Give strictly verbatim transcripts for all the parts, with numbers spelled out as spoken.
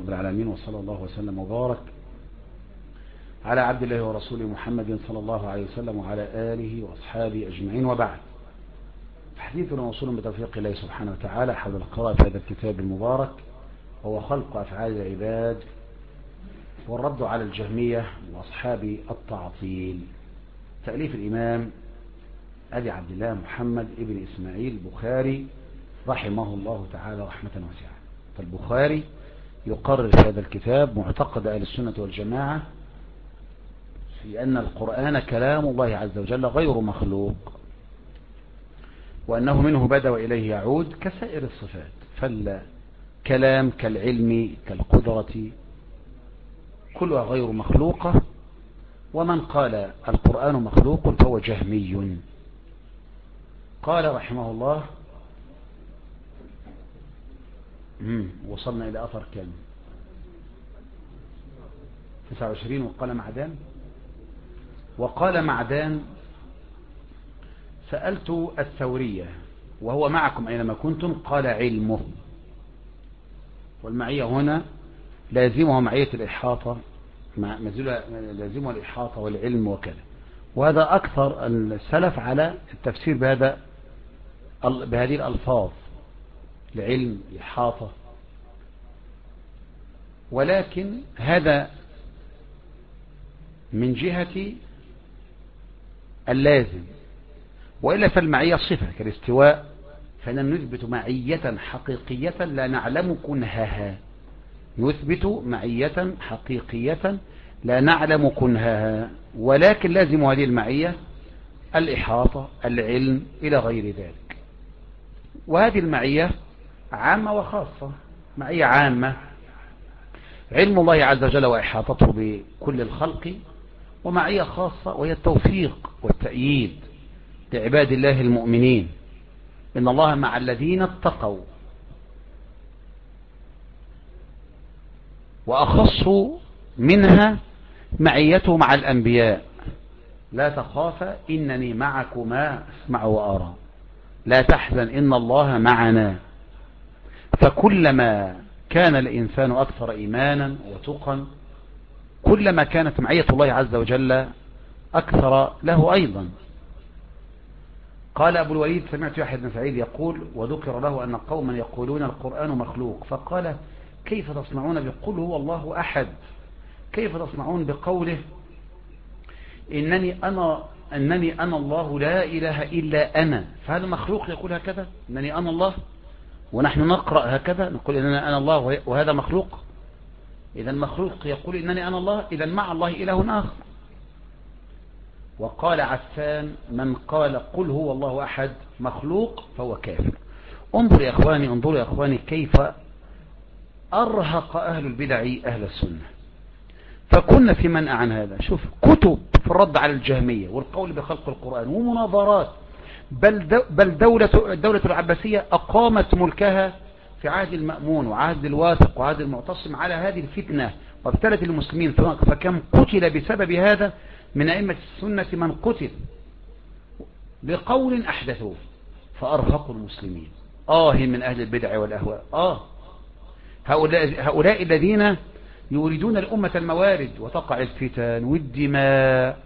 رب العالمين، وصلى الله وسلم وبارك على عبد الله ورسوله محمد صلى الله عليه وسلم وعلى آله وأصحابه أجمعين، وبعد. حديثنا موصول بتوفيق الله سبحانه وتعالى حول القراءة في هذا الكتاب المبارك، وهو خلق أفعال العباد والرد على الجهمية وأصحاب التعطيل. تأليف الإمام أبي عبد الله محمد ابن إسماعيل البخاري رحمه الله تعالى رحمة واسعة. فالبخاري يقرر في هذا الكتاب معتقد أهل السنة والجماعة في أن القرآن كلام الله عز وجل غير مخلوق، وأنه منه بدأ وإليه يعود كسائر الصفات، فالكلام كالعلم كالقدرة كلها غير مخلوقة. ومن قال القرآن مخلوق فهو جهمي. قال رحمه الله، وصلنا إلى أثر كام؟ تسعة وعشرين. وقال معدان وقال معدان سألت الثورية وهو معكم أينما كنتم قال علمه. والمعية هنا لازمها معية الإحاطة، لازمها الإحاطة والعلم وكذا. وهذا أكثر السلف على التفسير بهذا بهذه الألفاظ، العلم الإحاطة. ولكن هذا من جهة اللازم، وإلا فالمعية صفة كالاستواء، فإننا نثبت معية حقيقية لا نعلم كنهها، نثبت معية حقيقية لا نعلم كنهها، ولكن لازم هذه المعية الإحاطة العلم إلى غير ذلك. وهذه المعية عامة وخاصة. معية عامة علم الله عز وجل وإحاطته بكل الخلق، ومعية خاصة وهي التوفيق والتأييد لعباد الله المؤمنين. إن الله مع الذين اتقوا. وأخص منها معيته مع الأنبياء، لا تخافا إنني معكما أسمع وأرى، لا تحزن إن الله معنا. فكلما كان الإنسان أكثر إيمانا وتقا كلما كانت معية الله عز وجل أكثر له أيضا. قال أبو الوليد سمعت يحيى بن سعيد يقول وذكر له أن قوما يقولون القرآن مخلوق، فقال كيف تصنعون بقول هو الله أحد؟ كيف تصنعون بقوله إنني أنا أنني أنا الله لا إله إلا أنا؟ فهذا مخلوق يقول هكذا إنني أنا الله، ونحن نقرأ هكذا نقول إنني أنا الله وهذا مخلوق؟ إذا المخلوق يقول إنني أنا الله، إذا مع الله إله آخر. وقال عفان من قال قل هو الله أحد مخلوق فهو كافر. انظر يا أخواني انظروا يا أخواني كيف أرهق أهل البدع أهل السنة، فكنا في منع عن هذا. شوف كتب في الرد على الجهمية والقول بخلق القرآن ومناظرات، بل بل دولة الدولة العباسية أقامت ملكها في عهد المأمون وعهد الواثق وعهد المعتصم على هذه الفتنة وابتلت المسلمين، فكم قتل بسبب هذا من أئمة السنة من قتل بقول أحدثوه فأرهقوا المسلمين. آه من أهل البدع والأهواء، آه هؤلاء, هؤلاء الذين يريدون الأمة الموارد وتقع الفتن والدماء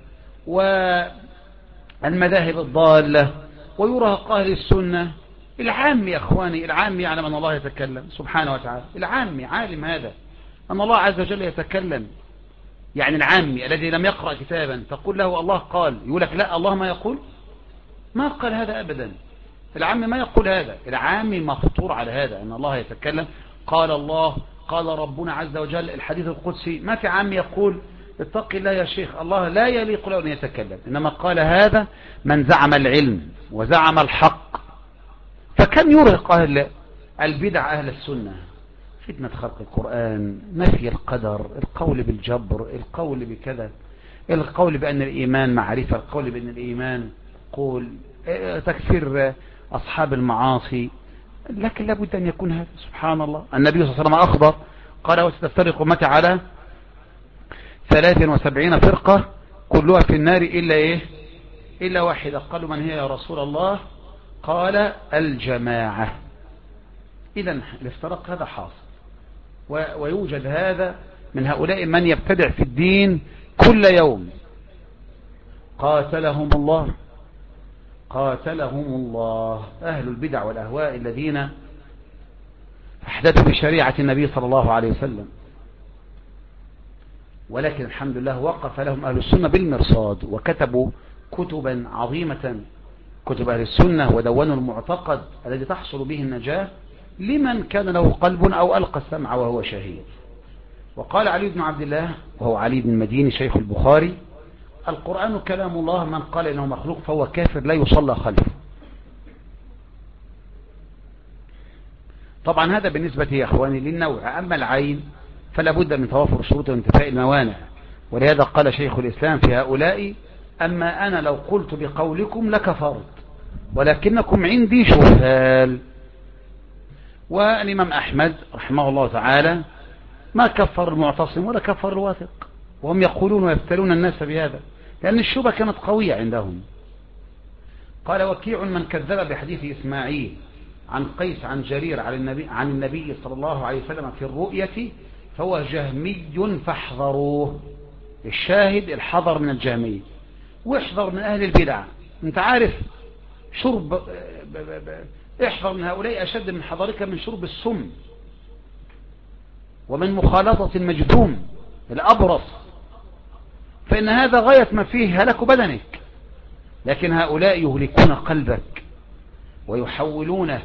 والمذاهب الضالة ويرهق أهل السنة. العام يا أخواني العام يعلم أن الله يتكلم سبحانه وتعالى، العام عالم هذا أن الله عز وجل يتكلم. يعني العامي الذي لم يقرأ كتابا تقول له الله قال، يقول لك لا الله ما يقول، ما قال هذا أبدا. العامي ما يقول هذا، العامي مفطور على هذا أن الله يتكلم. قال الله قال ربنا عز وجل الحديث القدسي، ما في عامي يقول اتق الله يا شيخ الله لا يليق له أن يتكلم، إنما قال هذا من زعم العلم وزعم الحق. فكم يرهق أهل البدع أهل السنة؟ فتنة خلق القرآن، نفي القدر، القول بالجبر، القول بكذا، القول بأن الإيمان معرفة، القول بأن الإيمان قول، تكفير أصحاب المعاصي. لكن لابد أن يكون هذا. سبحان الله، النبي صلى الله عليه وسلم أخبر قال وستفترق أمتي على ثلاث وسبعين فرقة كلها في النار إلا إيه إلا واحدة. قالوا من هي يا رسول الله؟ قال الجماعة. إذن الافتراق هذا حاصل. ويوجد هذا من هؤلاء من يبتدع في الدين كل يوم. قاتلهم الله قاتلهم الله أهل البدع والأهواء الذين احدثوا بشريعة النبي صلى الله عليه وسلم. ولكن الحمد لله وقف لهم أهل السنة بالمرصاد، وكتبوا كتبا عظيمة، كتب أهل السنة، ودونوا المعتقد الذي تحصل به النجاة لمن كان له قلب أو ألقى السمع وهو شهيد. وقال علي بن عبد الله وهو علي بن المديني شيخ البخاري: القرآن كلام الله، من قال إنه مخلوق فهو كافر لا يصلى خلفه. طبعا هذا بالنسبة يا أخواني للنوع. أما العين فلا بد من توافر شروط وانتفاء الموانع، ولهذا قال شيخ الإسلام في هؤلاء: أما أنا لو قلت بقولكم لكفرت ولكنكم عندي شهال. والإمام أحمد رحمه الله تعالى ما كفر المعتصم ولا كفر الواثق، وهم يقولون ويفتلون الناس بهذا لأن الشبهة كانت قوية عندهم. قال وكيع: من كذب بحديث إسماعيل عن قيس عن جرير عن النبي, عن النبي صلى الله عليه وسلم في الرؤية فهو جهمي فاحذروه. الشاهد الحذر من الجهمية، واحذر من أهل البدع. انت عارف شرب، احذر من هؤلاء أشد من حذرك من شرب السم ومن مخالطة المجذوم الأبرص، فإن هذا غاية ما فيه هلك بدنك. لكن هؤلاء يهلكون قلبك ويحولونه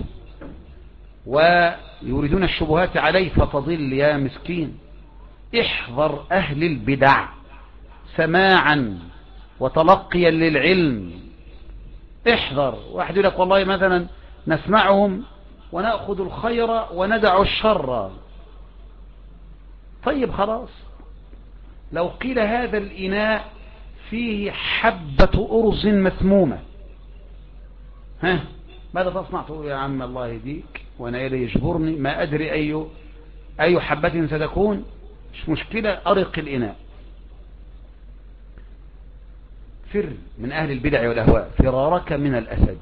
ويريدون الشبهات عليه فتضل يا مسكين. احذر أهل البدع سماعا وتلقيا للعلم. احذر. واحد يقول لك والله مثلا نسمعهم ونأخذ الخير وندع الشر. طيب خلاص، لو قيل هذا الإناء فيه حبة أرز مسمومة، ها ماذا تصنع؟ تقول يا عم الله يهديك وانا إلي يجبرني، ما أدري أي أي حبة ستكون، مش مشكلة، أرق الإناء. فر من أهل البدع والأهواء فرارك من الأسد.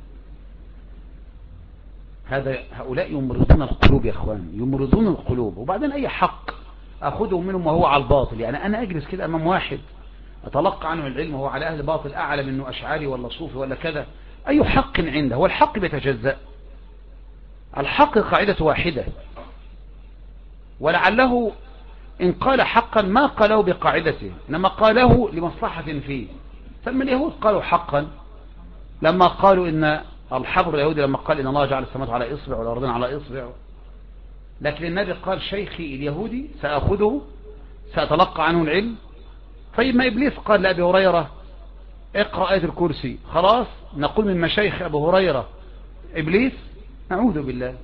هذا هؤلاء يمرضون القلوب يا أخوان، يمرضون القلوب. وبعدين أي حق أخذه منهم وهو على الباطل. يعني أنا أجلس كده أمام واحد أتلقى عنه العلم وهو على أهل باطل أعلم أنه أشعري ولا صوفي ولا كذا، أي حق عنده؟ هو الحق بيتجزأ. الحق قاعدة واحدة، ولعله إن قال حقا ما قاله بقاعدته، إنما قاله لمصلحة فيه. فلما اليهود قالوا حقا لما قالوا إن الحبر اليهودي لما قال إن الله جعل السماوات على إصبع والأرضين على إصبع، لكن النبي قال شيخي اليهودي سأخذه سأتلقى عنه العلم. طيب ما إبليس قال لأبي هريرة اقرأ آية الكرسي، خلاص نقول من مشايخ أبو هريرة إبليس؟ نعوذ بالله.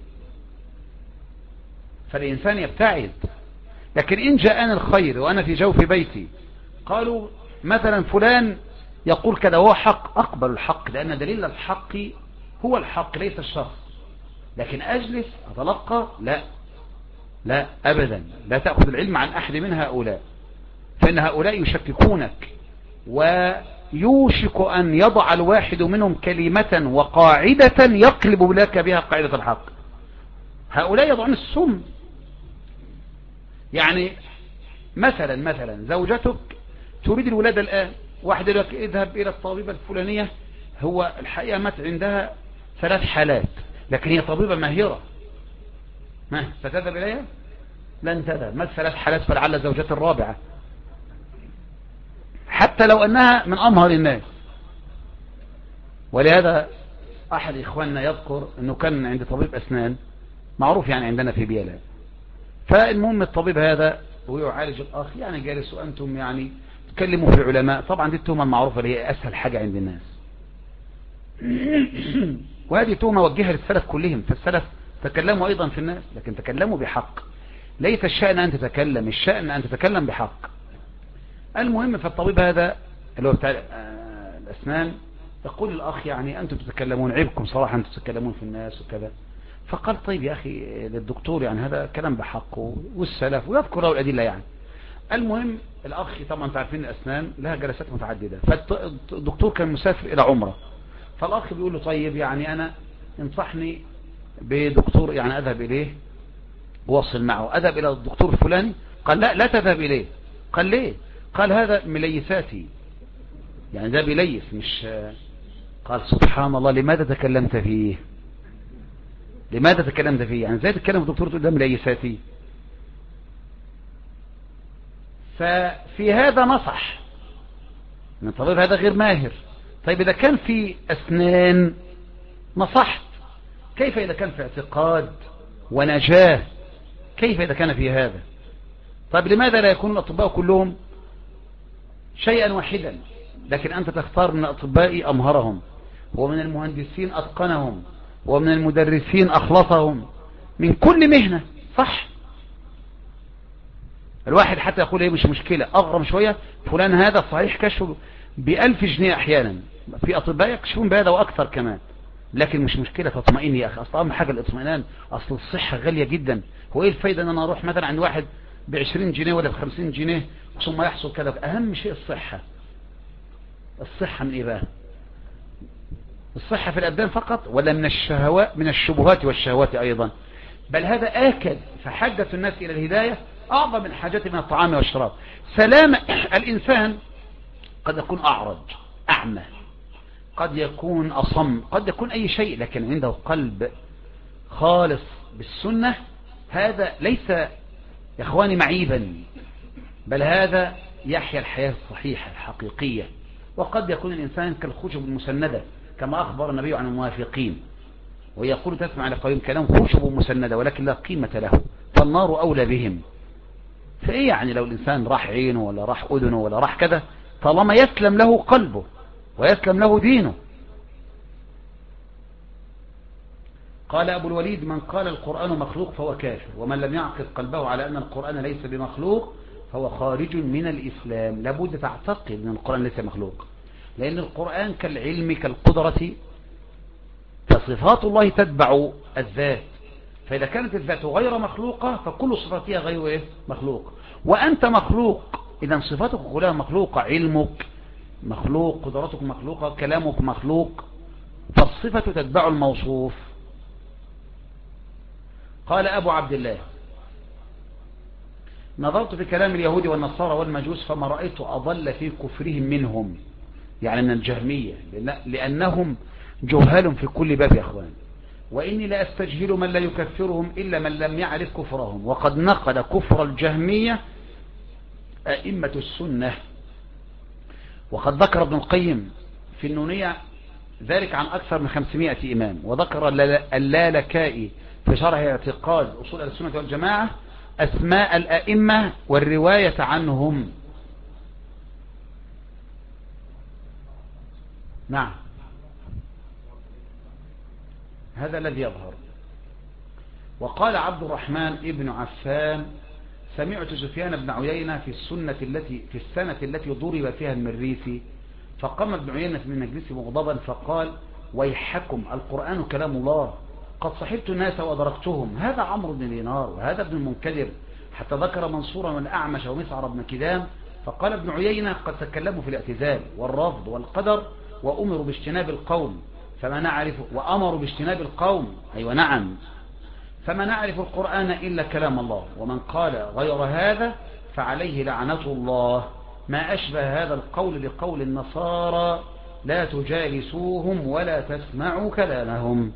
فالإنسان يبتعد. لكن إن جاءنا الخير وأنا في جوف بيتي قالوا مثلا فلان يقول كذا هو حق، أقبل الحق لأن دليل الحق هو الحق ليس الشخص. لكن أجلس أتلقى؟ لا لا أبدا، لا تأخذ العلم عن أحد من هؤلاء، فإن هؤلاء يشككونك، ويوشك أن يضع الواحد منهم كلمة وقاعدة يقلب لك بها قاعدة الحق. هؤلاء يضعون السم. يعني مثلا مثلا زوجتك تريد الولادة الآن، واحد يقول لك اذهب إلى الطبيبة الفلانية، هو الحقيقة مات عندها ثلاث حالات لكن هي طبيبة ماهرة، ما ستذهب إليها؟ لن تذهب. مات ثلاث حالات فلعل زوجته الرابعة، حتى لو أنها من أمهر الناس. ولهذا أحد إخواننا يذكر أنه كان عند طبيب أسنان معروف يعني عندنا في بيلا، فالمهم الطبيب هذا ويعالج الأخ، يعني جالس وأنتم يعني تكلموا في علماء. طبعا دي التهمة المعروفة اللي هي أسهل حاجة عند الناس، وهذه تهمة وجهها للسلف كلهم. فالسلف تكلموا أيضا في الناس لكن تكلموا بحق. ليس الشأن أن تتكلم، الشأن أن تتكلم بحق. المهم فالطبيب هذا اللي هو بتاع الأسنان يقول الأخ يعني أنتم تتكلمون، عيبكم صراحة أنتم تتكلمون في الناس وكذا. فقال طيب يا أخي للدكتور يعني هذا كلام بحق والسلف، ويذكر له الأدلة يعني. المهم الأخ طبعا تعرفين الأسنان لها جلسات متعددة، فالدكتور كان مسافر إلى عمرة، فالأخ بيقول له طيب يعني أنا انصحني بدكتور يعني أذهب إليه وصل معه، أذهب إلى الدكتور الفلاني، قال لا لا تذهب إليه. قال ليه؟ قال هذا مليساتي، يعني ده بيليس مش. قال سبحان الله، لماذا تكلمت فيه؟ لماذا تكلمت فيه؟ يعني ازاي تتكلم الدكتور تقول ده مليساتي؟ ففي هذا نصح من الطبيب، هذا غير ماهر. طيب إذا كان في أسنان نصحت، كيف إذا كان في اعتقاد ونجاة؟ كيف إذا كان في هذا؟ طيب لماذا لا يكون الأطباء كلهم شيئا واحدا، لكن أنت تختار من الأطباء أمهرهم، ومن المهندسين أتقنهم، ومن المدرسين أخلصهم، من كل مهنة، صح؟ الواحد حتى يقول ايه مش مشكلة، أغرم شوية، فلان هذا صحيح كشفه بألف جنيه أحيانا، في أطباء يكشفون بهذا وأكثر كمان، لكن مش مشكلة، تطمئن يا أخي، أصلا أهم حاجة الاطمئنان، أصل الصحة غالية جدا. هو إيه الفايدة أن أنا أروح مثلا عند واحد بعشرين جنيه ولا بخمسين جنيه ثم يحصل كذا؟ أهم شيء الصحة. الصحة من إيه بقى؟ الصحة في الأبدان فقط، ولا من الشهوات، من الشبهات والشهوات أيضا؟ بل هذا آكد، فحاجة الناس إلى الهداية أعظم من حاجته من الطعام والشراب. سلام الإنسان قد يكون أعرج، أعمى، قد يكون أصم، قد يكون أي شيء، لكن عنده قلب خالص بالسنة، هذا ليس يا إخواني معيبا، بل هذا يحيا الحياة الصحيحة الحقيقية. وقد يكون الإنسان كالخشب المسندة كما أخبر النبي عن الموافقين، ويقول تسمع لقوم كلام خشب مسندة ولكن لا قيمة له، فالنار أولى بهم. فإيه يعني لو الإنسان راح عينه ولا راح أذنه ولا راح كذا، طالما يسلم له قلبه ويسلم له دينه. قال أبو الوليد: من قال القرآن مخلوق فهو كافر، ومن لم يعقد قلبه على أن القرآن ليس بمخلوق فهو خارج من الإسلام. لابد تعتقد أن القرآن ليس مخلوق، لأن القرآن كالعلم كالقدرة، فصفات الله تتبع الذات، فإذا كانت الذات غير مخلوقة فكل صفاتها غير إيه؟ مخلوق. وأنت مخلوق، إذا صفاتك كلها مخلوقة، علمك مخلوق، قدرتك مخلوقة، كلامك مخلوق، فالصفة تتبع الموصوف. قال أبو عبد الله: نظرت في كلام اليهود والنصارى والمجوس فما رأيت أضل في كفرهم منهم، يعني من الجهمية، لأنهم جهال في كل باب يا أخوان، وإني لا أستجهل من لا يكفرهم إلا من لم يعرف كفرهم. وقد نقل كفر الجهمية أئمة السنة، وقد ذكر ابن القيم في النونية ذلك عن أكثر من خمسمائة إمام، وذكر اللالكائي في شرح اعتقاد أصول السنة والجماعة أسماء الأئمة والرواية عنهم. نعم، هذا الذي يظهر. وقال عبد الرحمن ابن عفان: سمعت سفيان بن عيينة في السنة التي في السنة التي ضرب فيها المريسي، فقام ابن عيينة من مجلسه مغضبا فقال: ويحكم، القرآن كلام الله، قد صحبت الناس وأدركتهم، هذا عمرو بن دينار وهذا ابن المنكدر، حتى ذكر منصورا والأعمش ومسعر بن كدام. فقال ابن عيينة: قد تكلموا في الاعتزال والرفض والقدر وأمروا باجتناب القوم فما نعرف وأمروا باجتناب القوم أيوة نعم فما نعرف القرآن إلا كلام الله، ومن قال غير هذا فعليه لعنة الله. ما أشبه هذا القول بقول النصارى: لا تجالسوهم ولا تسمعوا كلامهم.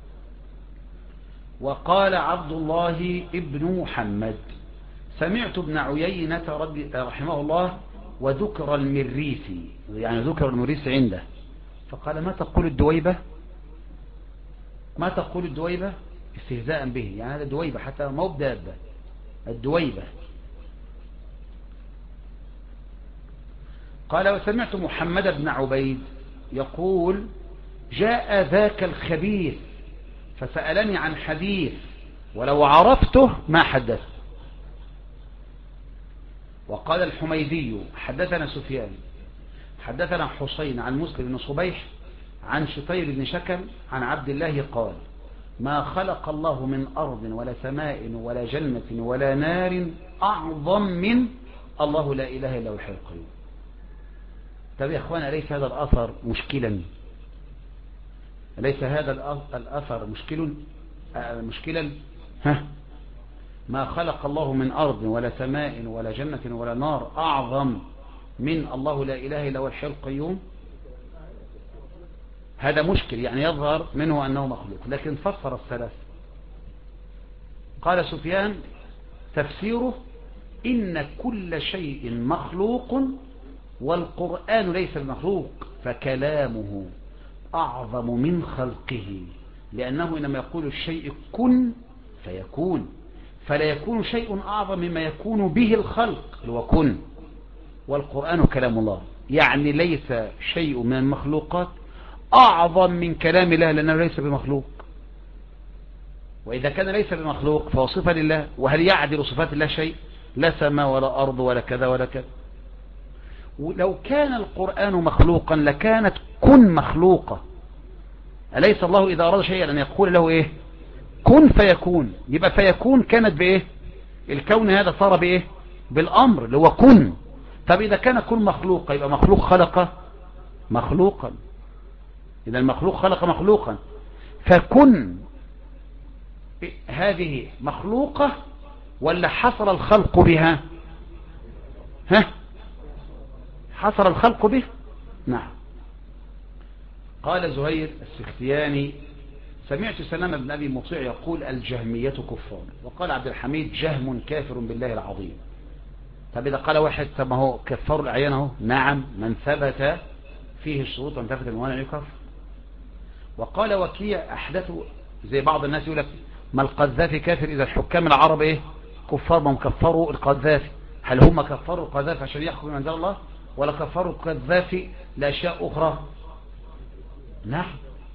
وقال عبد الله ابن محمد: سمعت ابن عيينة رحمه الله وذكر المريسي، يعني ذكر المريسي عنده، فقال: ما تقول الدويبة؟ ما تقول الدويبة؟ استهزاء به، يعني هذا دويبة حتى ما هو بدابة، الدويبة. قال: وسمعت محمد بن عبيد يقول: جاء ذاك الخبيث فسألني عن حديث ولو عرفته ما حدث. وقال الحميدي: حدثنا سفيان حدثنا حسين عن مسلم بن صبيح عن شطير بن شكل عن عبد الله قال: ما خلق الله من أرض ولا سماء ولا جنة ولا نار أعظم من الله لا إله إلا هو الحي القيوم. طب يا أخوان، أليس هذا الأثر مشكلا؟ أليس هذا الأثر مشكل مشكلا ها ما خلق الله من أرض ولا سماء ولا جنة ولا نار أعظم من الله لا إله إلا هو الحي القيوم؟ هذا مشكل، يعني يظهر منه أنه مخلوق، لكن فسر الثلاث. قال سفيان تفسيره إن كل شيء مخلوق والقرآن ليس بمخلوق، فكلامه أعظم من خلقه، لأنه إنما يقول الشيء كن فيكون، فلا يكون شيء أعظم مما يكون به الخلق اللي هو كن، والقرآن كلام الله، يعني ليس شيء من المخلوقات أعظم من كلام الله لأنه ليس بمخلوق. وإذا كان ليس بمخلوق فهو صفة لله، وهل يعدل صفات الله شيء؟ لا سماء ولا أرض ولا كذا ولا كذا. ولو كان القرآن مخلوقا لكانت كن مخلوقة. أليس الله إذا أراد شيئا أن يقول له إيه؟ كن فيكون. يبقى فيكون كانت بإيه؟ الكون هذا صار بإيه؟ بالأمر اللي هو كن. طب إذا كان كن مخلوقا يبقى مخلوق خلق مخلوقا، إذا المخلوق خلق مخلوقا، فكن هذه مخلوقة ولا حصل الخلق بها؟ ها؟ حصل الخلق به؟ نعم. قال زهير السختياني سمعت سلام بن أبي مطيع يقول الجهمية كفار، وقال عبد الحميد جهم كافر بالله العظيم. طب إذا قال واحد طب ما هو كفار الأعيان اهو، نعم، من ثبت فيه الشروط وانتفت الموانع يكفر. وقال وكيع أحدثوا زي بعض الناس يقول لك ما القذافي كافر إذا الحكام العرب إيه كفار، ما هم كفروا القذافي. هل هم كفروا القذافي عشان يحكم من أنزل الله، ولا كفروا القذافي لأشياء أخرى؟ نعم.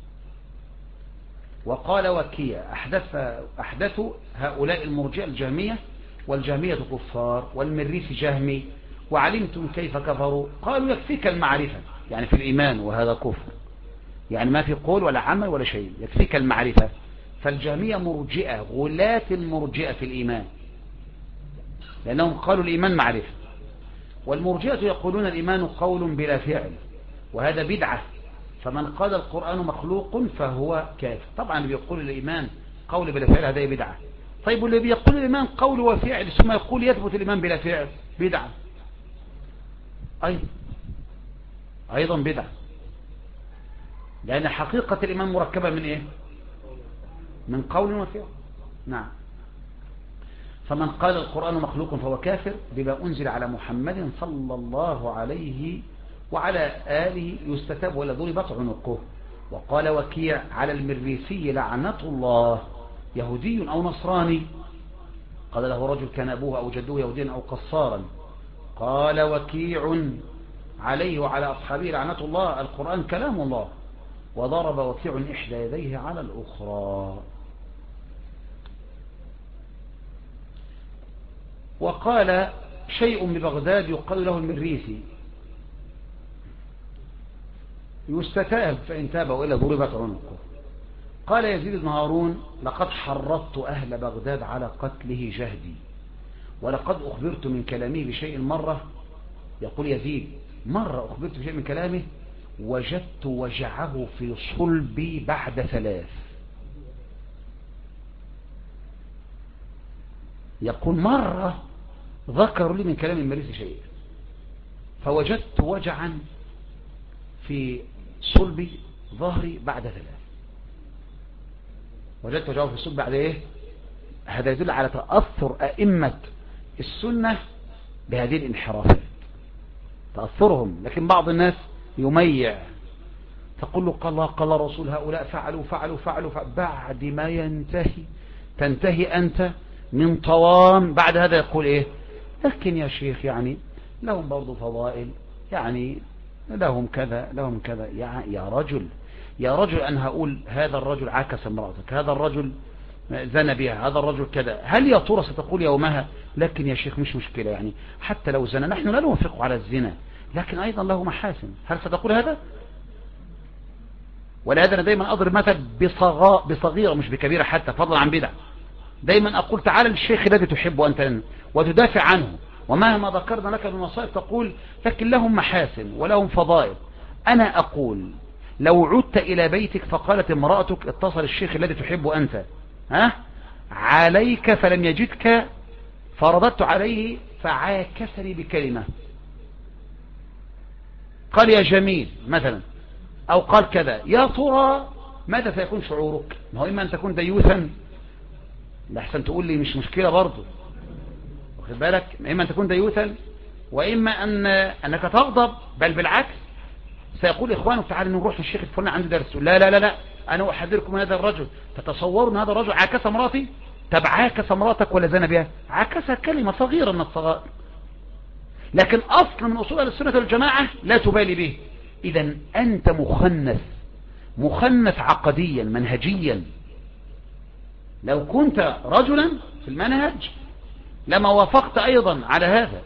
وقال وكيع أحدث أحدثوا هؤلاء المرجئة الجهمية، والجهمية كفار والمريسي جهمي، وعلمتم كيف كفروا؟ قالوا يكفيك المعرفة، يعني في الإيمان، وهذا كفر، يعني ما في قول ولا عمل ولا شيء، يكفيك المعرفة. فالجهمية مرجئة غلاة المرجئة في الإيمان، لأنهم قالوا الإيمان معرفة، والمرجئة يقولون الإيمان قول بلا فعل، وهذا بدعة. فمن قال القرآن مخلوق فهو كافر. طبعا اللي بيقول الإيمان قول بلا فعل هذا بدعة. طيب واللي بيقول الإيمان قول وفعل ثم يقول يثبت الإيمان بلا فعل بدعة أيضا أيضا بدعة، لأن حقيقة الإيمان مركبة من إيه؟ من قول وفعل. نعم. فمن قال القرآن مخلوق فهو كافر بما أنزل على محمد صلى الله عليه وعلى آله يستتاب ولا ضربت عنقه. وقال وكيع على المريسي لعنة الله، يهودي أو نصراني. قال له رجل كان أبوه أو جدوه يهوديا أو قصارا. قال وكيع عليه وعلى أصحابه لعنة الله، القرآن كلام الله. وضرب وكيع إحدى يديه على الأخرى. وقال شيء ببغداد يقال له المريسي يستتاب فإن تاب وإلا ضربت عنقه. قال يزيد بن هارون لقد حرضت أهل بغداد على قتله جهدي، ولقد أخبرت من كلامه بشيء مرة، يقول يزيد مرة أخبرت بشيء من كلامه وجدت وجعه في صلبي بعد ثلاث. يقول مرة ذكروا لي من كلام المريسي شيء فوجدت وجعا في صلبي ظهري بعد ثلاث. وجدت وجعه في الصلب بعد ايه؟ هذا يدل على تأثر أئمة السنة بهذه الانحرافات، تأثرهم. لكن بعض الناس يميع، تقول له قال الله قال رسول هؤلاء فعلوا فعلوا فعلوا, فعلوا بعد ما ينتهي تنتهي أنت من طوام بعد هذا يقول ايه؟ لكن يا شيخ يعني لهم برضو فضائل، يعني لهم كذا لهم كذا. يا, يا رجل يا رجل أنا هقول هذا الرجل عكس امرأتك، هذا الرجل زنى بها، هذا الرجل كذا، هل يا ترى ستقول يومها لكن يا شيخ مش مشكلة، يعني حتى لو زنى نحن لا نوافق على الزنا لكن أيضا له محاسن، هل ستقول هذا؟ ولهذا أنا دايما أضرب مثل بصغيرة مش بكبيرة حتى فضلا عن بدع. دايما أقول تعالى للشيخ الذي تحبه أنت وتدافع عنه، ومهما ذكرنا لك من مصائب تقول لكن لهم محاسن ولهم فضائل. أنا أقول لو عدت إلى بيتك فقالت امرأتك اتصل الشيخ الذي تحبه أنت، ها عليك فلم يجدك فرددت عليه فعاكسني بكلمة، قال يا جميل مثلا، أو قال كذا، يا ترى ماذا سيكون شعورك؟ ما هو إما أن تكون ديوثا، لحسن تقول لي مش مشكلة برضو، واخد بالك، إما أن تكون ديوثا وإما أن أنك تغضب، بل بالعكس سيقول إخوانك تعالوا نروح للشيخ الفلاني عنده درس، لا لا لا لا أنا أحذركم من هذا الرجل، تتصوروا أن هذا الرجل عاكس امراتي؟ طب عاكس امراتك ولا زنى بها؟ عاكسها كلمة صغيرة من الصغائر، لكن أصل من أصول السنة والجماعة لا تبالي به. إذا أنت مخنث، مخنث عقديا منهجيا. لو كنت رجلا في المنهج لما وافقت أيضا على هذا.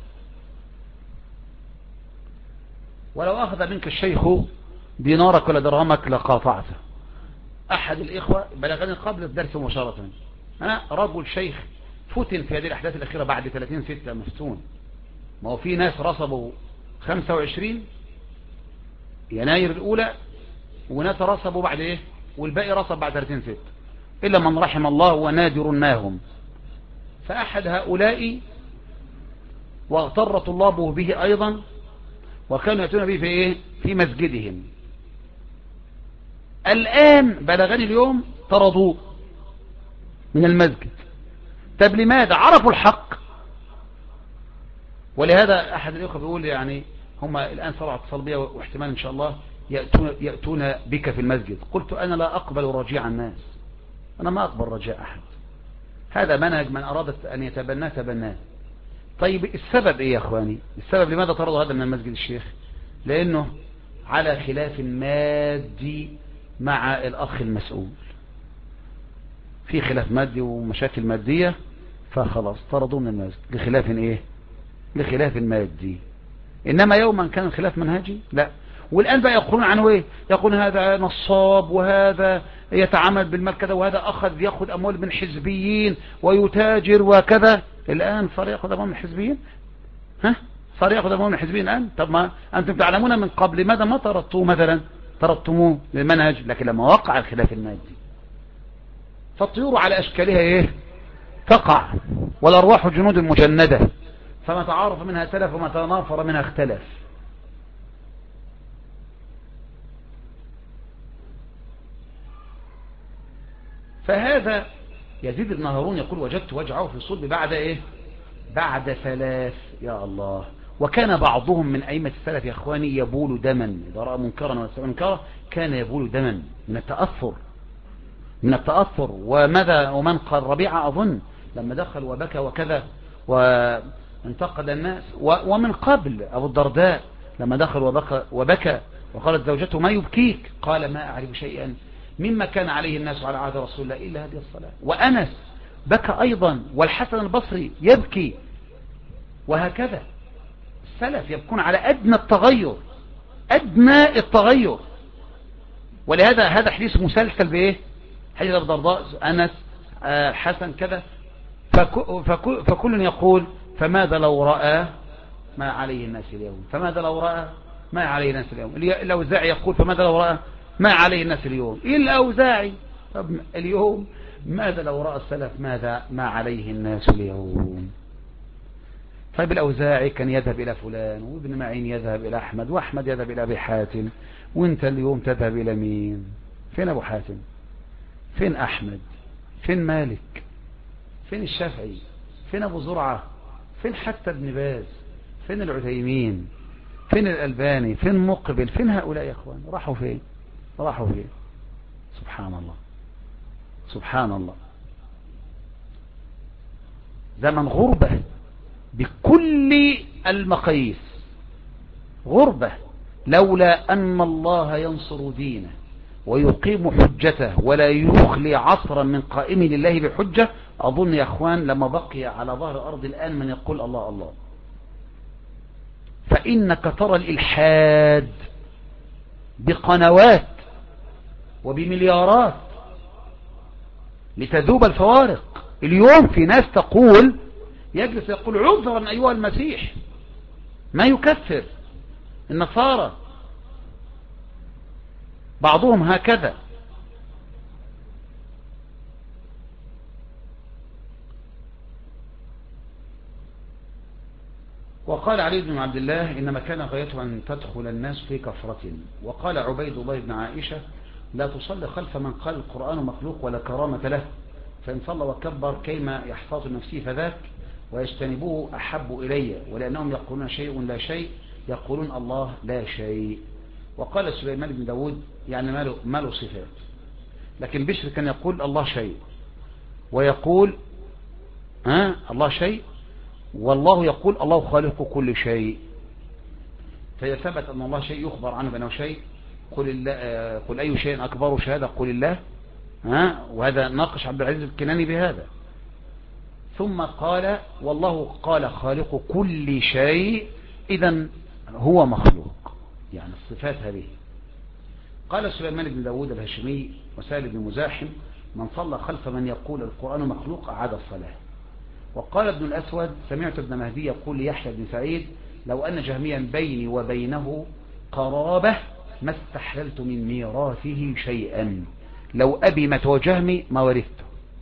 ولو أخذ منك الشيخ دينارك ولا درهمك لقاطعته. أحد الإخوة بلغني قبل الدرس مباشرة، أنا رجل شيخ فتن في هذه الأحداث الأخيرة بعد ثلاثين ستة مفتون. ما هو في ناس رصبوا خمسة وعشرين يناير الأولى، وناس رصبوا بعد إيه، والباقي رصب بعد ثلاثين ستة، إلا من رحم الله ونادر ما هم. فأحد هؤلاء واغتر طلابه به أيضا، وكانوا يأتون به في إيه، في مسجدهم. الآن بلغني اليوم طردوه من المسجد. طب لماذا؟ عرفوا الحق. ولهذا أحد الأخوة بيقول يعني هم الآن صار اتصال بي، واحتمال إن شاء الله يأتون, يأتون بك في المسجد. قلت أنا لا أقبل رجيع الناس، أنا ما أقبل رجاء أحد، هذا منهج من أرادت أن يتبناه تبناه. طيب السبب إيه يا أخواني؟ السبب لماذا طردوا هذا من المسجد الشيخ؟ لأنه على خلاف مادي مع الأخ المسؤول، في خلاف مادي ومشاكل مادية، فخلاص طردوا من المسجد لخلاف إيه؟ لخلاف مادي. إنما يوما كان الخلاف منهجي لا. والآن بقى يقولون عنه إيه؟ يقول هذا نصاب، وهذا يتعامل بالمال كذا، وهذا أخذ يأخذ أموال من حزبيين ويتاجر وكذا. الآن صار يأخذ أموال من حزبيين؟ ها؟ صار يأخذ أموال من حزبيين الآن؟ طب ما أنتم تعلمون من قبل لماذا ما طردتوه مثلا؟ طردتموه للمنهج، لكن لما وقع الخلاف المادي فالطيور على أشكالها إيه؟ تقع، والأرواح جنود مجندة، فما تعارف منها تلف وما تنافر منها اختلف. فهذا يزيد بن هارون يقول وجدت وجعه في الصلب بعد ايه؟ بعد ثلاث. يا الله. وكان بعضهم من أئمة السلف يا اخواني يبول دما، إذا رأى منكرا وسمع منكرا كان يبول دما من التأثر، من التأثر. وماذا ومن قال ربيعة أظن لما دخل وبكى وكذا وانتقد الناس، ومن قبل أبو الدرداء لما دخل وبكى, وبكى وقالت زوجته ما يبكيك؟ قال ما أعرف شيئا مما كان عليه الناس على عهد رسول الله إلا هذه الصلاة. وأنس بكى أيضا، والحسن البصري يبكي، وهكذا السلف يبكون على أدنى التغير، أدنى التغير. ولهذا هذا حديث مسلسل بإيه؟ حديث أبو الدرداء، أنس، حسن كذا، فكل يقول فماذا لو رأى ما عليه الناس اليوم، فماذا لو رأى ما عليه الناس اليوم. الأوزاعي يقول فماذا لو رأى ما عليه الناس اليوم. إيه الأوزاعي؟ طب اليوم ماذا لو رأى السلف ماذا ما عليه الناس اليوم. طيب الأوزاعي كان يذهب إلى فلان، وابن معين يذهب إلى أحمد، وأحمد يذهب إلى أبي حاتم، وانت اليوم تذهب إلى مين؟ فين أبو حاتم؟ فين أحمد؟ فين مالك؟ فين الشافعي؟ فين أبو زرعة؟ فين حتى ابن باز؟ فين العثيمين؟ فين الألباني؟ فين مقبل؟ فين هؤلاء يا أخوان؟ راحوا فين؟ راحوا فين؟ سبحان الله، سبحان الله. زمن غربة بكل المقاييس، غربة. لولا أن الله ينصر دينه ويقيم حجته ولا يخلي عصرا من قائم لله بحجة، أظن يا أخوان لما بقي على ظهر الأرض الآن من يقول الله الله. فإنك ترى الإلحاد بقنوات وبمليارات لتذوب الفوارق. اليوم في ناس تقول يجلس يقول عذرا أيها المسيح، ما يكفر النصارى، بعضهم هكذا. وقال علي بن عبد الله إنما كان غايته أن تدخل الناس في كفرة. وقال عبيد الله بن عائشة لا تصلي خلف من قال القرآن مخلوق ولا كرامة له، فإن صلى وكبر كيما يحتاط نفسه فذاك ويجتنبوه أحب إلي، ولأنهم يقولون شيء لا شيء يقولون الله لا شيء. وقال سليمان بن داود يعني ماله, ماله صفات، لكن بشر كان يقول الله شيء، ويقول ها الله شيء، والله يقول الله خالق كل شيء. فإذا ثبت أن الله شيء يخبر عنه بأنه شيء، قل, الله قل أي شيء أكبر شهادة قل الله، ها وهذا ناقش عبد العزيز الكناني بهذا. ثم قال والله قال خالق كل شيء، إذن هو مخلوق، يعني الصفات هذه. قال سليمان بن داود الهاشمي وسائل بن مزاحم من صلى خلف من يقول القرآن مخلوق أعاد الصلاة. وقال ابن الأسود سمعت ابن مهدي يقول ليحيى بن سعيد لو أن جهميا بيني وبينه قرابة ما استحللت من ميراثه شيئا، لو أبي مت وجهمي ما ورثته.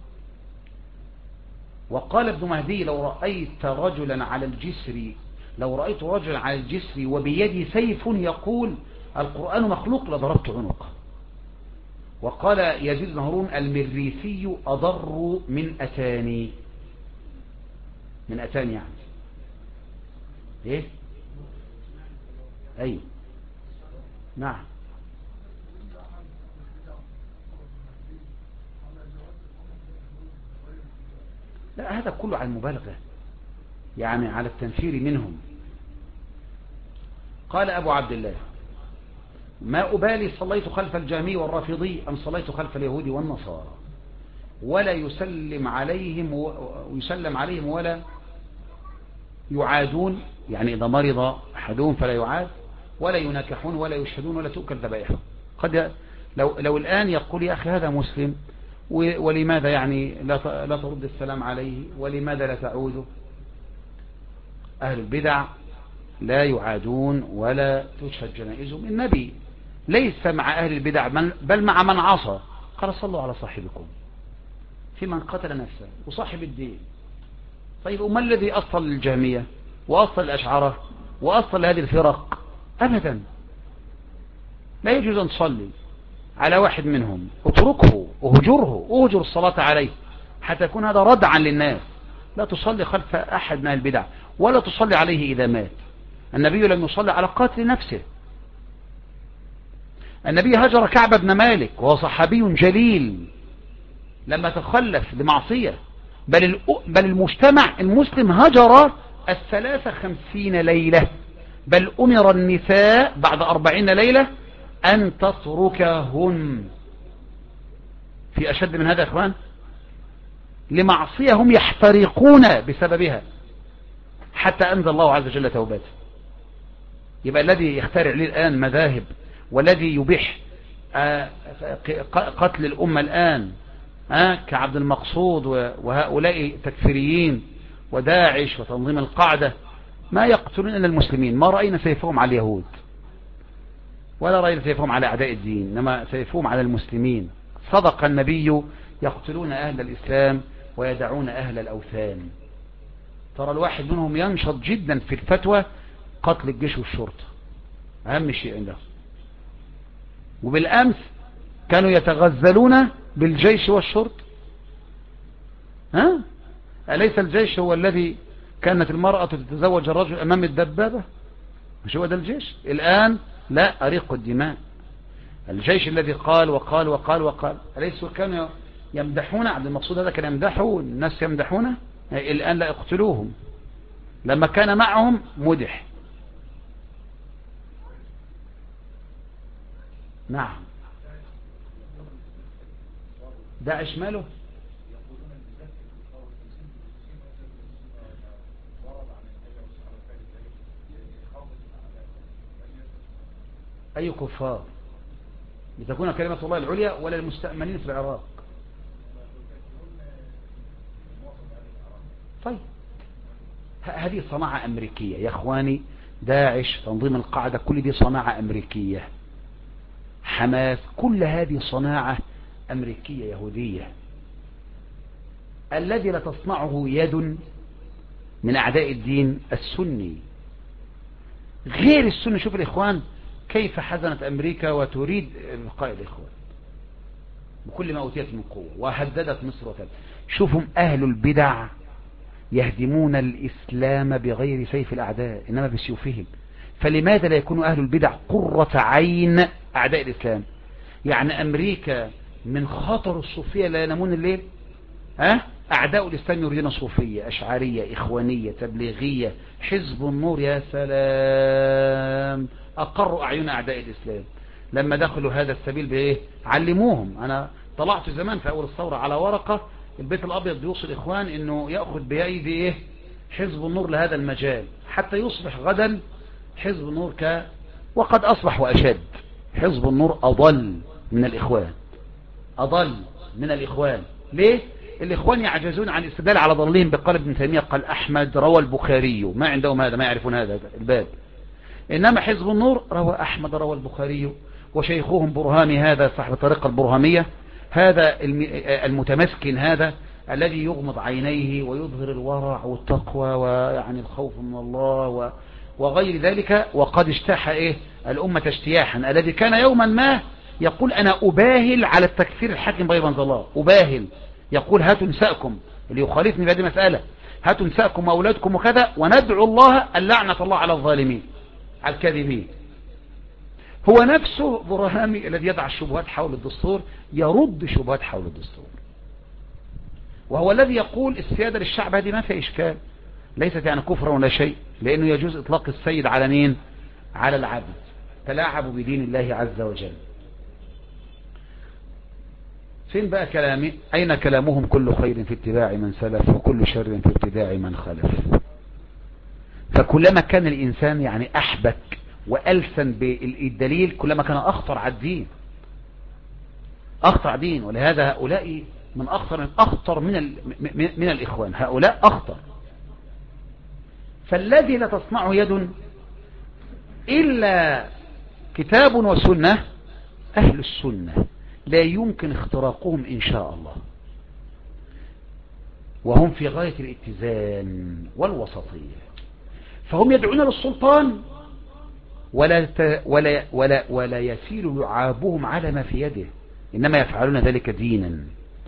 وقال ابن مهدي لو رأيت رجلا على الجسر لو رأيت رجلا على الجسر وبيدي سيف يقول القرآن مخلوق لضربت عنقه. وقال يزيد بن هارون المريسي أضر من أتاني، من أتاني يعني ايه ايوه نعم. لا هذا كله على المبالغة، يعني على التنفير منهم. قال أبو عبد الله ما أبالي صليت خلف الجهمي والرافضي أم صليت خلف اليهود والنصارى، ولا يسلم عليهم ويسلم عليهم ولا يعادون، يعني إذا مرض أحدهم فلا يعاد، ولا يناكحون ولا يشهدون ولا تؤكل ذبائحهم. قد لو, لو الآن يقول يا أخي هذا مسلم ولماذا يعني لا لا ترد السلام عليه، ولماذا لا تعوده؟ أهل البدع لا يعادون ولا تشهد جنائزهم. النبي ليس مع أهل البدع بل مع من عصى، قال صلوا على صاحبكم في من قتل نفسه وصاحب الدين. طيب وما الذي أصل للجهمية وأصل الأشعرة وأصل لهذه الفرق؟ أبدا لا يجوز أن تصلي على واحد منهم، اتركه وهجره وهجر الصلاة عليه حتى يكون هذا ردعا للناس. لا تصلي خلف أحد من البدع ولا تصلي عليه إذا مات. النبي لم يصلي على قاتل نفسه. النبي هجر كعب بن مالك وهو صحابي جليل لما تخلف بمعصية، بل, بل المجتمع المسلم هجر الثلاث خمسين ليلة، بل أمر النساء بعد أربعين ليلة أن تتركهن. في أشد من هذا يا إخوان؟ لمعصية هم يحترقون بسببها حتى أنزل الله عز وجل توباته. يبقى الذي يخترع لي الآن مذاهب والذي يبيح قتل الأمة الآن كعبد المقصود وهؤلاء تكفيريين وداعش وتنظيم القاعدة ما يقتلون إلا المسلمين. ما رأينا سيفهم على اليهود ولا رأينا سيفهم على أعداء الدين، إنما سيفهم على المسلمين. صدق النبي يقتلون أهل الإسلام ويدعون أهل الأوثان. ترى الواحد منهم ينشط جدا في الفتوى قتل الجيش والشرطة أهم شيء عنده، وبالأمس كانوا يتغزلون بالجيش والشرطة. ها؟ أليس الجيش هو الذي كانت المرأة تتزوج الرجل أمام الدبابة؟ مش هو ده الجيش؟ الآن لا، أريق الدماء. الجيش الذي قال وقال وقال وقال، أليس كانوا يمدحون عبد المقصود؟ هذا كان يمدحه الناس يمدحونه، الآن لا يقتلوهم. لما كان معهم مدح. نعم. داعش ماله؟ أي كفار؟ لتكون كلمة الله العليا ولا المستأمنين في العراق؟ طيب هذه صناعة أمريكية يا أخواني. داعش، تنظيم القاعدة، كل دي صناعة أمريكية. حماس، كل هذه صناعة أمريكية يهودية. الذي لا تصنعه يد من أعداء الدين السني غير السنة. شوف الإخوان كيف حزنت أمريكا وتريد إبقاء الإخوان بكل ما أوتيت من قوة، وهددت مصر وكذا. شوفهم أهل البدع يهدمون الإسلام بغير سيف الأعداء إنما بسيوفهم. فلماذا لا يكون أهل البدع قرة عين أعداء الإسلام؟ يعني أمريكا من خطر الصوفية لا ينامون الليل. أه؟ أعداء الإسلام يريدون صوفية، أشعرية، إخوانية، تبليغية، حزب النور. يا سلام، أقروا أعين أعداء الإسلام لما دخلوا هذا السبيل بإيه؟ علموهم. أنا طلعت زمان في أول الثورة على ورقة البيت الأبيض بيوصي الإخوان إنه يأخذ بأيدي إيه؟ حزب النور لهذا المجال حتى يصبح غدا حزب النور ك وقد أصبح وأشد. حزب النور أضل من الإخوان، أضل من الإخوان. ليه؟ الإخوان يعجزون عن الاستدلال على ضلهم بقال ابن تيمية قال أحمد روى البخاري، ما عندهم هذا، ما يعرفون هذا الباب. إنما حزب النور روى أحمد روى البخاري، وشيخهم برهامي هذا صاحب الطريقة البرهامية، هذا المتمسكن هذا الذي يغمض عينيه ويظهر الورع والتقوى ويعني الخوف من الله و وغير ذلك، وقد اجتاح إيه الأمة اجتياحا، الذي كان يوما ما يقول أنا أباهل على التكفير الحاكم بغير منزل الله، أباهل، يقول هاتوا نساءكم اللي يخالفني بهذه المسألة، هاتوا نساءكم وأولادكم وكذا، وندعو الله اللعنة الله على الظالمين على الكاذبين. هو نفسه برهامي الذي يضع الشبهات حول الدستور، يرد شبهات حول الدستور، وهو الذي يقول السيادة للشعب هذه ما في إشكال، ليست يعني كفرا ولا شيء، لأنه يجوز إطلاق السيد على مين؟ على العبد. تلاعبوا بدين الله عز وجل. فين بقى كلامي؟ أين كلامهم؟ كل خير في اتباع من سلف وكل شر في ابتداع من خلف. فكلما كان الإنسان يعني أحبك وألسن بالدليل كلما كان أخطر على الدين، أخطر على الدين. ولهذا هؤلاء من أخطر من أخطر من من الإخوان، هؤلاء أخطر. فالذي لا تصنعه يد إلا كتاب وسنة، أهل السنة لا يمكن اختراقهم إن شاء الله، وهم في غاية الاتزان والوسطية. فهم يدعون للسلطان ولا ولا ولا ولا يسيل لعابهم على ما في يده، إنما يفعلون ذلك دينا.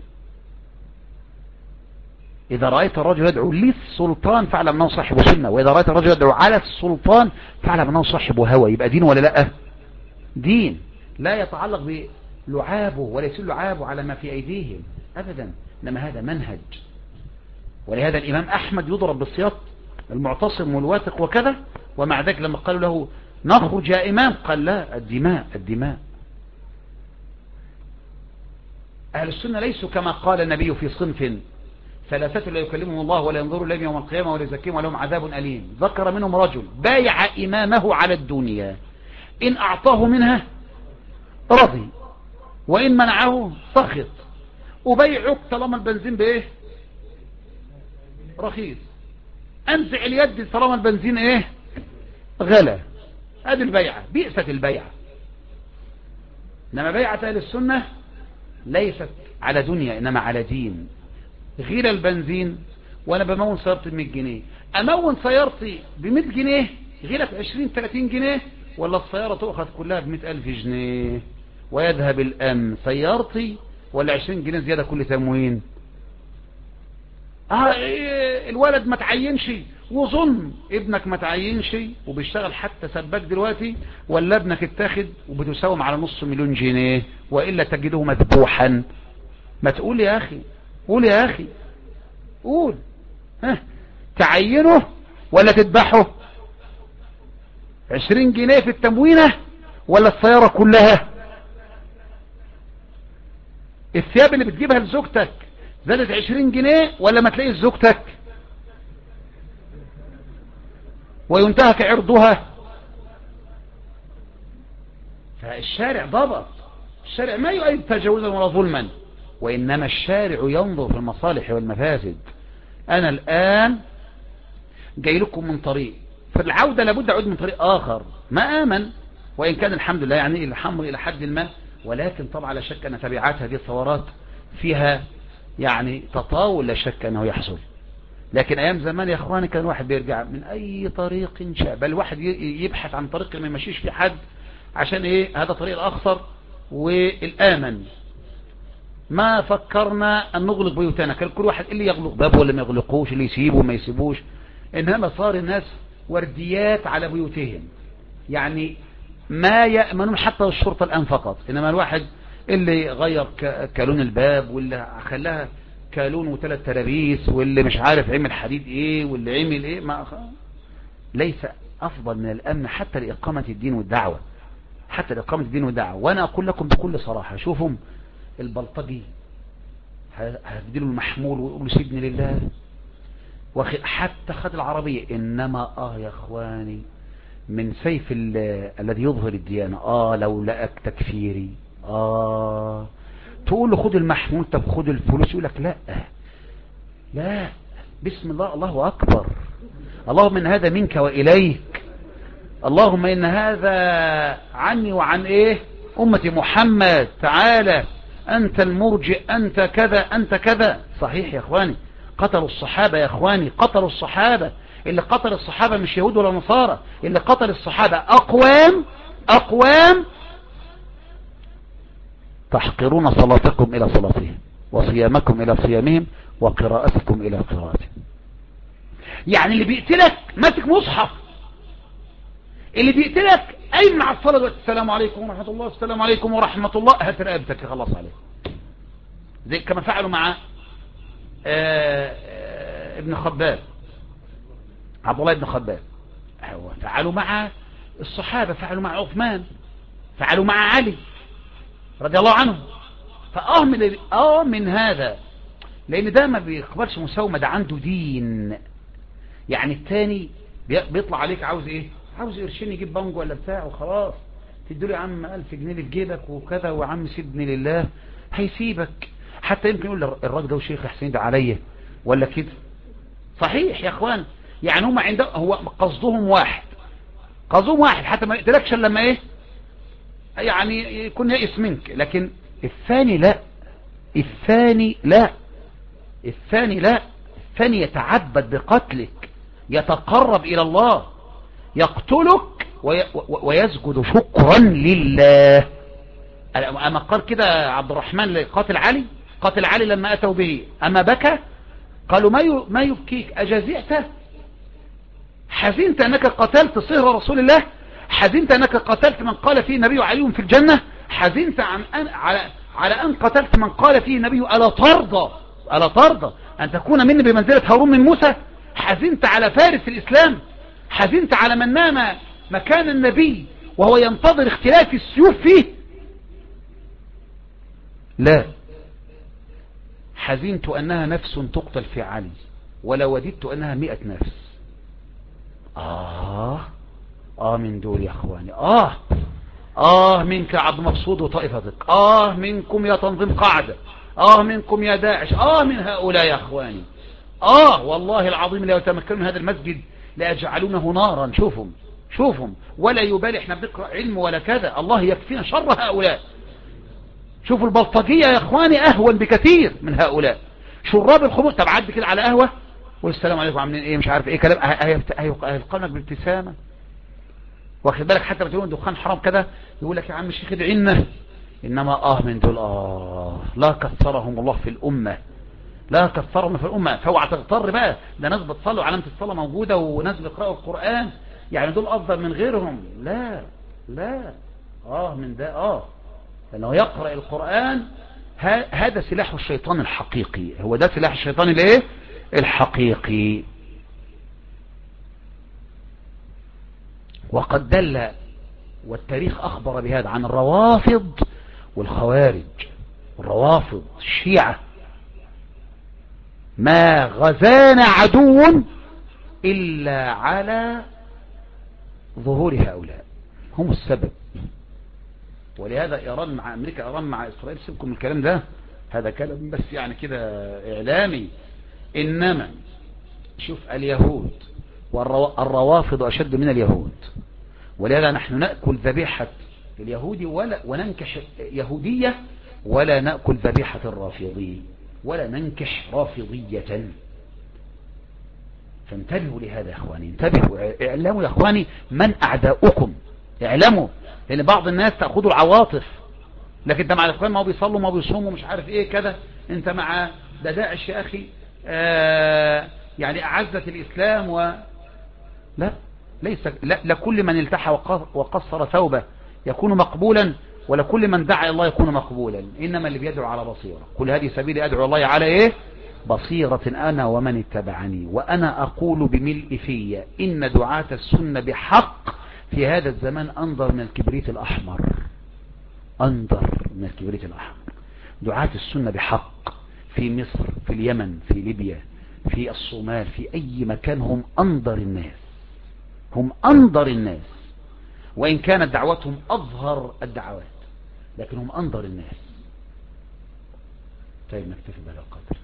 إذا رأيت الرجل يدعو للسلطان فاعلم أنه صاحب سنة، وإذا رأيت الرجل يدعو على السلطان فاعلم أنه صاحب هوى. يبقى دين ولا لا؟ دين لا يتعلق بلعابه ولا يسيل لعابه على ما في أيديهم أبدا، إنما هذا منهج. ولهذا الإمام أحمد يضرب بالسياط، المعتصم والواثق وكذا، ومع ذلك لما قالوا له نخرج يا إمام قال لا، الدماء الدماء. أهل السنة ليسوا كما قال النبي في صنف ثلاثة لا يكلمهم الله ولا ينظر إليهم يوم القيامة ولا يزكيهم ولهم عذاب أليم. ذكر منهم رجل بايع إمامه على الدنيا، إن أعطاه منها رضي وإن منعه سخط. وبيعك طالما البنزين بإيه؟ رخيص. أنزع اليد طالما البنزين إيه؟ غلا. هذه البيعة، بئست البيعة. إنما بيعة أهل السنة ليست على دنيا إنما على دين. غير البنزين، وأنا بمون سيارتي بمئة جنيه، أمون سيارتي بمئة جنيه غيرك عشرين ثلاثين جنيه، ولا السيارة تأخذ كلها بمئة ألف جنيه ويذهب الأمن؟ سيارتي ولا عشرين جنيه زيادة كل تموين؟ آه الولد ما تعينش، وظن ابنك ما تعينش وبيشتغل حتى سباك دلوقتي، ولا ابنك اتاخد وبتساوم على نص مليون جنيه وإلا تجده مذبوحا. ما تقول يا أخي، قول يا أخي، قول. ها تعينه ولا تذبحه؟ عشرين جنيه في التموينة ولا السيارة كلها؟ الثياب اللي بتجيبها لزوجتك زادت عشرين جنيه ولا ما تلاقي زوجتك وينتهك عرضها؟ فالشارع ضبط، الشارع ما يؤيد تجاوزا ولا ظلما، وإنما الشارع ينظر في المصالح والمفاسد. أنا الآن جاي لكم من طريق، فالعودة لابد أعود من طريق آخر ما آمن، وإن كان الحمد لله يعني الحمر إلى حد ما، ولكن طبعا لا شك أن تبعات هذه الثورات فيها يعني تطاول، لا شك أنه يحصل. لكن ايام زمان يا اخواني كان واحد بيرجع من اي طريق شاء، بل الواحد يبحث عن طريق ما يمشيش في حد، عشان ايه؟ هذا طريق الاخصر والامن. ما فكرنا ان نغلق بيوتنا، كان كل واحد اللي يغلق بابه ولا ما يغلقوش، اللي يسيبه وما يسيبوش. انما صار الناس ورديات على بيوتهم، يعني ما يأمنون حتى الشرطة الآن فقط. إنما الواحد اللي غير كالون الباب، واللي خلاها كالون وثلاث ترابيس، واللي مش عارف عمل حديد ايه، واللي عمل ايه، ما ليس أفضل من الأمن حتى لإقامة الدين والدعوة، حتى لإقامة الدين والدعوة. وأنا أقول لكم بكل صراحة، شوفوا البلطجي هيديله المحمول ويقولوا سيبني لله، وحتى خد العربية. إنما آه يا إخواني من سيف الذي يظهر الديانة، آه لو لقاك تكفيري، آه تقول له خد المحمول، طب خد الفلوس، يقول لك لا لا، بسم الله، الله أكبر، اللهم إن هذا منك وإليك، اللهم إن هذا عني وعن إيه أمة محمد، تعالى أنت المرجئ، أنت كذا أنت كذا. صحيح يا إخواني، قتلوا الصحابة يا إخواني، قتلوا الصحابة. اللي قتل الصحابة مش يهود ولا نصارى، اللي قتل الصحابة أقوام أقوام تحقرون صلاتكم إلى صلاتهم، وصيامكم إلى صيامهم، وقراءتكم إلى قراءتهم. يعني اللي بيقتلك ماسك مصحف، اللي بيقتلك قايم مع الصلاة دلوقتي، السلام عليكم ورحمة الله، السلام عليكم ورحمة الله، هات رقبتك خلاص عليه. زي كما فعلوا مع آآ آآ ابن خباب، عبد الله بن خباب، فعلوا مع الصحابة، فعلوا مع عثمان، فعلوا مع علي رضي الله عنه. فآه من, آه من هذا، لأن ده ما بيقبلش مساومة، ده عنده دين. يعني التاني بيطلع عليك عاوز ايه؟ عاوز قرشين يجيب بانجو ولا بتاع وخلاص، تديله يا عم ألف جنيه في جيبك وكذا، وعم سيبني لله، هيسيبك. حتى يمكن يقول الراجل ده وشيخ حسين ده عليا ولا كده. صحيح يا اخوان، يعني هم عندهم هو قصدهم واحد، قصدهم واحد، حتى ما يقتلكش لما ايه يعني يكون يئس منك. لكن الثاني لا، الثاني لا، الثاني لا، الثاني يتعبد بقتلك، يتقرب إلى الله، يقتلك ويسجد شكرا لله. أما قال كده عبد الرحمن لقاتل علي، قاتل علي لما أتوا به أما بكى، قالوا ما ما يبكيك، أجزعت، حزنت أنك قتلت صهر رسول الله، حزنت أنك قتلت من قال فيه النبي علي في الجنة، حزنت عن أن على على أن قتلت من قال فيه النبي ألا ترضى ألا ترضى أن تكون مني بمنزلة هارون من موسى، حزنت على فارس الإسلام، حزنت على من نام مكان النبي وهو ينتظر اختلاف السيوف فيه. لا، حزنت أنها نفس تقتل في علي، ولا وددت أنها مئة نفس. آه آه من دول يا أخواني، آه آه منك يا عبد مقصود وطائفتك، آه منكم يا تنظيم قاعدة، آه منكم يا داعش، آه من هؤلاء يا أخواني، آه والله العظيم لا يتمكنون من هذا المسجد ليجعلونه نارا. شوفهم شوفهم، ولا يبالي احنا بنقرأ علم ولا كذا، الله يكفينا شر هؤلاء. شوفوا البلطجية يا اخواني اهون بكثير من هؤلاء. شراب الخمور، طب عد كده على قهوة والسلام عليكم عاملين ايه مش عارف ايه كلام، هيلقنك بابتسامة، واخد بالك؟ حتى بتقولوا دخان حرام كده يقول لك يا عم الشيخ ادعي لنا. انما اه من دول اه لا كثرهم الله في الامة، لا كثرهم في الامة. فاوعى تغتر بقى، ده ناس بتصلي وعلامة الصلاة موجودة وناس بيقرأوا القرآن، يعني دول افضل من غيرهم. لا لا، اه من ده، اه لأنه يقرأ القرآن، هذا سلاح الشيطان الحقيقي، هو ده سلاح الشيطان الايه الحقيقي. وقد دل والتاريخ أخبر بهذا عن الروافض والخوارج. الروافض الشيعة ما غزانا عدو إلا على ظهور هؤلاء، هم السبب. ولهذا إيران مع أمريكا، إيران مع إسرائيل، سيبكم الكلام ده، هذا كلام بس يعني كده إعلامي. إنما شوف اليهود والروافض أشد من اليهود، ولهذا نحن نأكل ذبيحة اليهودي ولا وننكح يهودية، ولا نأكل ذبيحة الرافضي، ولا ننكح رافضية. فانتبهوا لهذا يا اخواني، انتبهوا، اعلموا يا اخواني من اعداؤكم، اعلموا، لان بعض الناس تأخذوا العواطف، لكن انت مع الاخوان ما هو بيصلوا ما بيصوموا مش عارف ايه كذا، انت مع ده داعش يا اخي آه يعني اعزت الاسلام و لا ليس لا لكل من التحى وقصر ثوبه يكون مقبولا، ولكل من دعا الله يكون مقبولا، انما اللي بيدعو على بصيرة. كل هذه سبيل ادعو الله على ايه؟ بصيرة انا ومن اتبعني، وانا اقول بملء في ان دعاة السنة بحق في هذا الزمان انظر من الكبريت الاحمر، انظر من الكبريت الاحمر. دعاة السنة بحق في مصر، في اليمن، في ليبيا، في الصومال، في اي مكان هم انظر الناس، هم انظر الناس، وان كانت دعوتهم اظهر الدعوات لكن هم انظر الناس. طيب نكتفي بهذا القدر.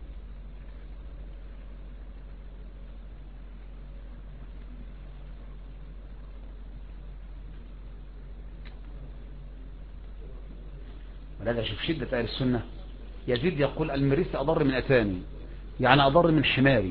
ولذا شوف شدة اهل السنة. يزيد يقول المريس اضر من اتاني، يعني اضر من حماري.